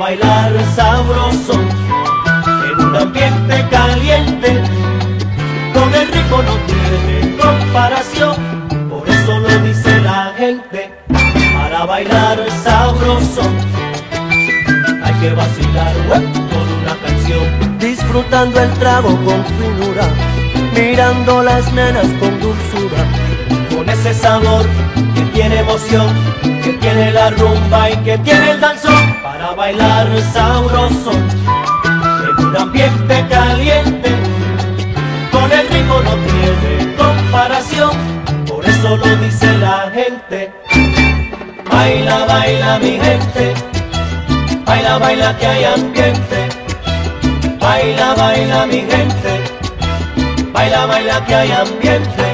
bailar sabroso en un ambiente caliente. Con el ritmo no tiene comparación, por eso lo dice la gente. Para bailar sabroso hay que vacilar con una canción, disfrutando el trago con finura, mirando las nenas con dulzura, con ese sabor que tiene emoción, que tiene la rumba y que tiene el danzón. Para bailar sabroso en un ambiente caliente, con el ritmo no tiene comparación, por eso lo dice la gente. Baila, baila mi gente, baila, baila que hay ambiente. Baila, baila mi gente, baila, baila que hay ambiente.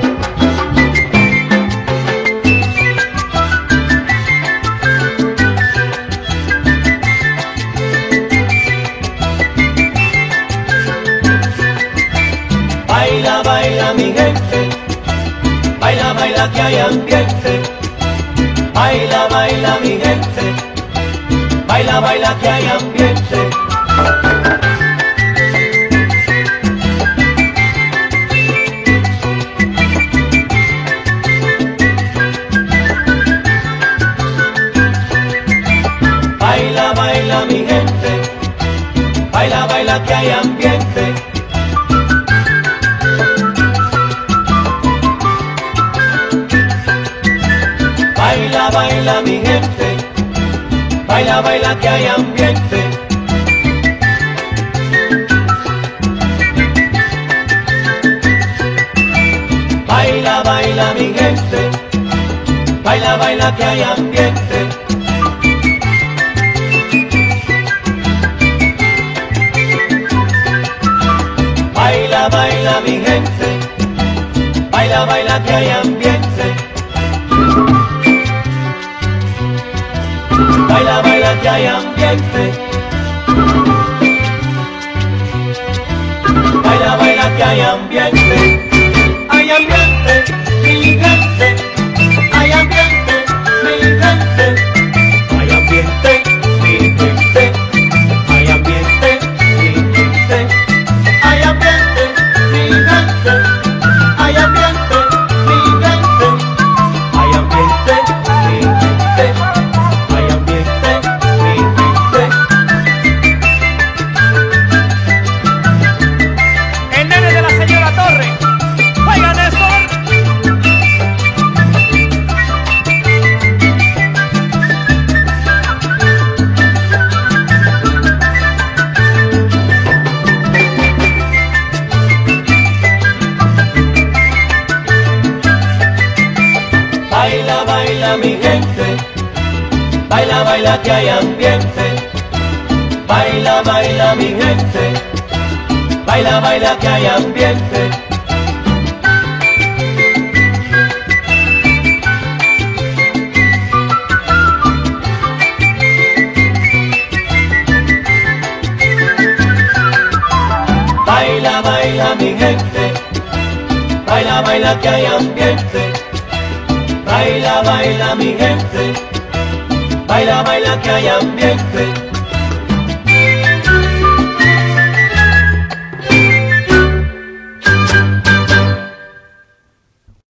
Baila, baila mi gente, baila, baila que hay ambiente. Baila, baila mi gente, baila, baila que hay ambiente. Baila, baila mi gente, baila, baila que hay ambiente. Baila, baila mi gente, baila, baila que hay ambiente. Baila, baila mi gente, baila, baila que hay ambiente. Baila, baila mi gente, baila, baila que hay ambiente. Baila, baila que hay ambiente. Baila, baila que hay ambiente. Hay ambiente, mi gente. Hay ambiente, mi gente. Hay ambiente, mi gente. Hay ambiente, mi gente. Hay ambiente, mi gente. Hay ambiente, mi gente. Hay ambiente, mi gente. Hay ambiente, mi gente. El nene de la señora Torre. ¡Oigan esto! Baila, baila mi gente, baila, baila que hay ambiente. Baila, baila mi gente, baila, baila que hay ambiente. Baila, baila mi gente, baila, baila que hay ambiente. Baila, baila mi gente, baila, baila que hay ambiente.